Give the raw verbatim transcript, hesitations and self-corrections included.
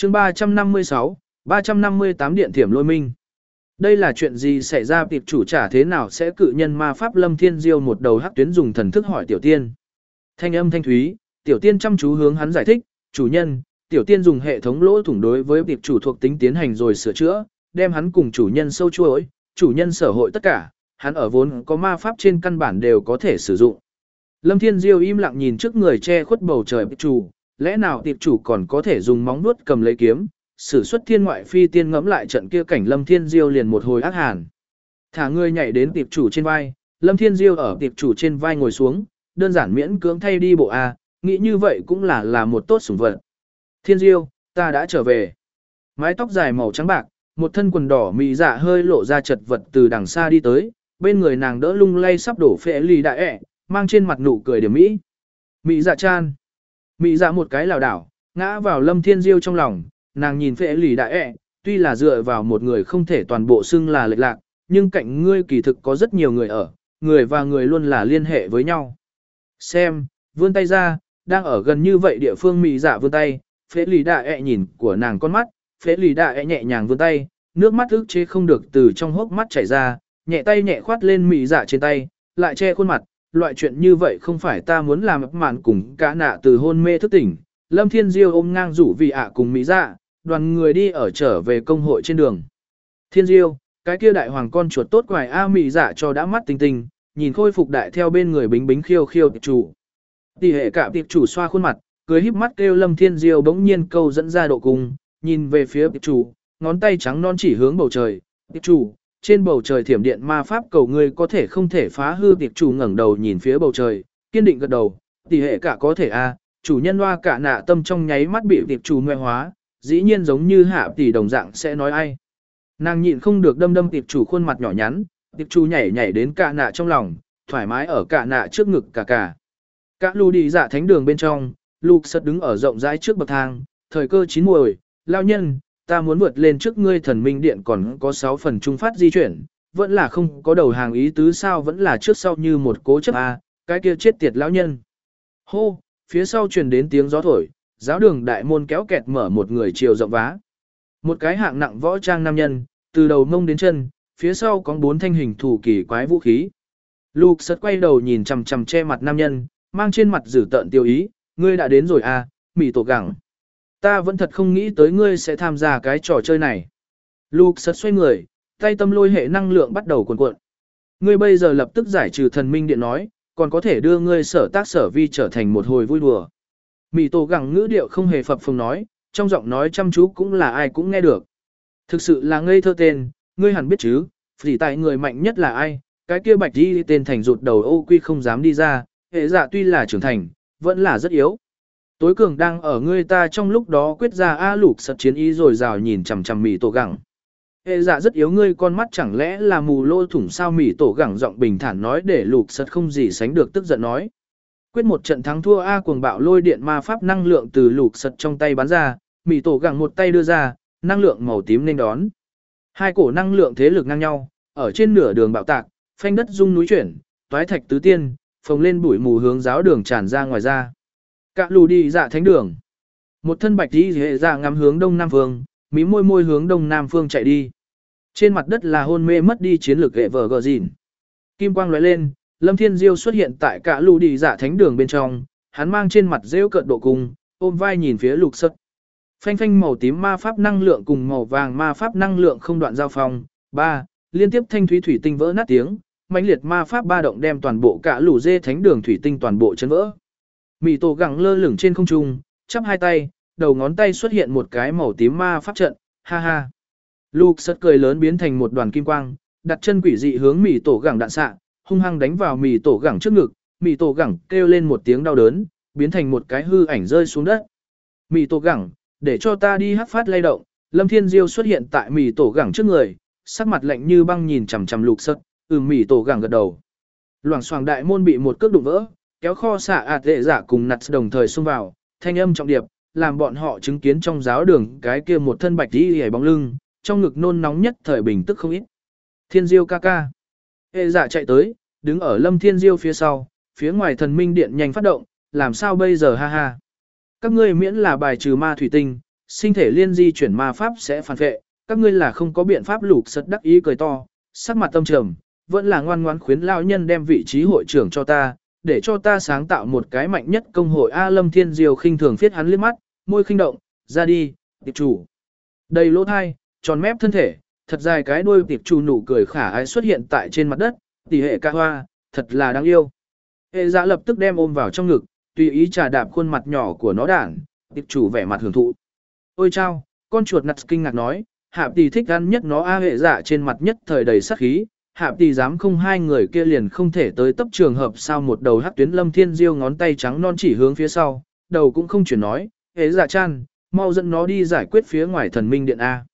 chương ba trăm năm mươi sáu, ba trăm năm mươi tám điện thiểm lôi minh. Đây là chuyện gì xảy ra, tiệp chủ trả thế nào sẽ cự nhân ma pháp Lâm Thiên Diêu một đầu hắc tuyến dùng thần thức hỏi tiểu tiên. Thanh âm thanh thúy, tiểu tiên chăm chú hướng hắn giải thích, chủ nhân, tiểu tiên dùng hệ thống lỗ thủng đối với tiệp chủ thuộc tính tiến hành rồi sửa chữa, đem hắn cùng chủ nhân sâu chuỗi, chủ nhân sở hội tất cả, hắn ở vốn có ma pháp trên căn bản đều có thể sử dụng. Lâm Thiên Diêu im lặng nhìn trước người che khuất bầu trời tiệp chủ, lẽ nào tiệp chủ còn có thể dùng móng vuốt cầm lấy kiếm, sử xuất thiên ngoại phi tiên ngẫm lại trận kia cảnh Lâm Thiên Diêu liền một hồi ác hàn. Thả người nhảy đến tiệp chủ trên vai, Lâm Thiên Diêu ở tiệp chủ trên vai ngồi xuống, đơn giản miễn cưỡng thay đi bộ a, nghĩ như vậy cũng là là một tốt sủng vật. Thiên Diêu, ta đã trở về. Mái tóc dài màu trắng bạc, một thân quần đỏ mị dạ hơi lộ ra chật vật từ đằng xa đi tới, bên người nàng đỡ lung lay sắp đổ phệ lì đại ẹ, mang trên mặt nụ cười điểm mỹ. Mị dạ chan. Mị dạ một cái lảo đảo, ngã vào Lâm Thiên Diêu trong lòng, nàng nhìn phệ lì đại ẹ, tuy là dựa vào một người không thể toàn bộ xưng là lệch lạc, nhưng cạnh ngươi kỳ thực có rất nhiều người ở, người và người luôn là liên hệ với nhau. Xem, vươn tay ra, đang ở gần như vậy địa phương mị dạ vươn tay, phệ lì đại ẹ nhìn của nàng con mắt, phệ lì đại ẹ nhẹ nhàng vươn tay, nước mắt ức chế không được từ trong hốc mắt chảy ra, nhẹ tay nhẹ khoát lên mị dạ trên tay, lại che khuôn mặt, loại chuyện như vậy không phải ta muốn làm ấp màn cùng cả nạ từ hôn mê thức tỉnh. Lâm Thiên Diêu ôm ngang rủ vì ạ cùng mị dạ, đoàn người đi ở trở về công hội trên đường. Thiên Diêu, cái kia đại hoàng con chuột tốt quài a mị dạ cho đã mắt tinh tinh, nhìn khôi phục đại theo bên người bính bính khiêu khiêu tiệp chủ. Tỷ hệ cả tiệp chủ xoa khuôn mặt, cười híp mắt kêu Lâm Thiên Diêu bỗng nhiên câu dẫn ra độ cung, nhìn về phía tiệp chủ, ngón tay trắng non chỉ hướng bầu trời. Tiệp chủ, trên bầu trời thiểm điện ma pháp cầu ngươi có thể không thể phá hư. Tiệp chủ ngẩng đầu nhìn phía bầu trời, kiên định gật đầu, tỷ hệ cả có thể a. Chủ nhân hoa cả nạ tâm trong nháy mắt bị tiệp chủ ngoe hóa, dĩ nhiên giống như hạ tỷ đồng dạng sẽ nói ai. Nàng nhịn không được đâm đâm tiệp chủ khuôn mặt nhỏ nhắn, tiệp chủ nhảy nhảy đến cả nạ trong lòng, thoải mái ở cả nạ trước ngực cả cả. Cả lù đi dạ thánh đường bên trong, Lục Sật đứng ở rộng rãi trước bậc thang, thời cơ chín muồi, lao nhân, ta muốn vượt lên trước ngươi thần minh điện còn có sáu phần trung phát di chuyển, vẫn là không có đầu hàng ý tứ sao, vẫn là trước sau như một cố chấp a, cái kia chết tiệt lão nhân. Hô, phía sau truyền đến tiếng gió thổi, giáo đường đại môn kéo kẹt mở một người chiều rộng vá. Một cái hạng nặng võ trang nam nhân, từ đầu mông đến chân, phía sau có bốn thanh hình thủ kỳ quái vũ khí. Lục Sật quay đầu nhìn chằm chằm che mặt nam nhân, mang trên mặt dữ tợn tiêu ý, ngươi đã đến rồi à, mỉ tổ gẳng. Ta vẫn thật không nghĩ tới ngươi sẽ tham gia cái trò chơi này. Lục Sật xoay người, tay tâm lôi hệ năng lượng bắt đầu cuộn cuộn. Ngươi bây giờ lập tức giải trừ thần minh điện nói, còn có thể đưa ngươi sở tác sở vi trở thành một hồi vui đùa. Mỉ tổ gẳng ngữ điệu không hề phập phồng nói, trong giọng nói chăm chú cũng là ai cũng nghe được. Thực sự là ngây thơ tên, ngươi hẳn biết chứ, phỉ tại người mạnh nhất là ai, cái kia bạch đi tên thành rụt đầu ô quy không dám đi ra, hệ dạ tuy là trưởng thành, vẫn là rất yếu. Tối cường đang ở ngươi ta trong lúc đó quyết ra A. Lục Sật chiến ý rồi rào nhìn chằm chằm mỉ tổ gẳng. Hệ dạ rất yếu, ngươi con mắt chẳng lẽ là mù lô thủng sao? Mỉ tổ gẳng giọng bình thản nói để Lục Sật không gì sánh được tức giận nói. Quyết một trận thắng thua A. Cuồng bạo lôi điện ma pháp năng lượng từ Lục Sật trong tay bắn ra, mỉ tổ gẳng một tay đưa ra, năng lượng màu tím nên đón. Hai cổ năng lượng thế lực ngang nhau, ở trên nửa đường bạo tạc, phanh đất rung núi chuyển, toái thạch tứ tiên, phồng lên bụi mù hướng giáo đường tràn ra ngoài ra. Cả lù đi dạ thánh đường. Một thân bạch đi hệ dạ ngắm hướng đông nam phương, mí môi môi hướng đông nam phương chạy đi. Trên mặt đất là hôn mê mất đi chiến lược hệ vờ gờ dìn. Kim quang lóe lên, Lâm Thiên Diêu xuất hiện tại cả lù đi dạ thánh đường bên trong, hắn mang trên mặt rêu cợt độ cung, ôm vai nhìn phía Lục Sật. Phanh phanh màu tím ma pháp năng lượng cùng màu vàng ma pháp năng lượng không đoạn giao phong. Ba, liên tiếp thanh thúy thủy tinh vỡ nát tiếng, mãnh liệt ma pháp ba động đem toàn bộ cả lù dê thánh đường thủy tinh toàn bộ chấn vỡ. Mị tổ gẳng lơ lửng trên không trung, chắp hai tay, đầu ngón tay xuất hiện một cái màu tím ma pháp trận, ha ha. Lục Sật cười lớn biến thành một đoàn kim quang, đặt chân quỷ dị hướng mị tổ gẳng đạn xạ, hung hăng đánh vào mị tổ gẳng trước ngực, mị tổ gẳng kêu lên một tiếng đau đớn, biến thành một cái hư ảnh rơi xuống đất. Mị tổ gẳng, để cho ta đi hắc phát lay động. Lâm Thiên Diêu xuất hiện tại mị tổ gẳng trước người, sắc mặt lạnh như băng nhìn chằm chằm Lục Sật, ừ mị tổ gẳng gật đầu. Loảng xoảng đại môn bị một cước đụng vỡ, kéo kho xạ ạt lệ giả cùng nặt đồng thời xông vào, thanh âm trọng điệp, làm bọn họ chứng kiến trong giáo đường cái kia một thân bạch đi hề bóng lưng, trong ngực nôn nóng nhất thời bình tức không ít. Thiên Diêu ca ca. Hệ giả chạy tới, đứng ở Lâm Thiên Diêu phía sau, phía ngoài thần minh điện nhanh phát động, làm sao bây giờ ha ha. Các ngươi miễn là bài trừ ma thủy tinh, sinh thể liên di chuyển ma pháp sẽ phản vệ, các ngươi là không có biện pháp. Lục sật đắc ý cười to, sắc mặt tâm trầm, vẫn là ngoan ngoãn khuyến lão nhân đem vị trí hội trưởng cho ta, để cho ta sáng tạo một cái mạnh nhất công hội. A Lâm Thiên Diêu khinh thường phiết hắn liếc mắt, môi khinh động, ra đi, tiệp chủ. Đầy lỗ thai, tròn mép thân thể, thật dài cái đuôi tiệp chủ nụ cười khả ái xuất hiện tại trên mặt đất, tỷ hệ ca hoa, thật là đáng yêu. Hệ dạ lập tức đem ôm vào trong ngực, tùy ý trà đạp khuôn mặt nhỏ của nó đảng, tiệp chủ vẻ mặt hưởng thụ. Ôi chao, con chuột nặt kinh ngạc nói, Hạp tỷ thích ăn nhất nó. A hệ dạ trên mặt nhất thời đầy sát khí, Hạp tỷ dám không hai người kia liền không thể tới tấp trường hợp sao. Một đầu hắc tuyến Lâm Thiên Diêu ngón tay trắng non chỉ hướng phía sau, đầu cũng không chuyển nói, hệ dạ chan, mau dẫn nó đi giải quyết phía ngoài thần minh điện A.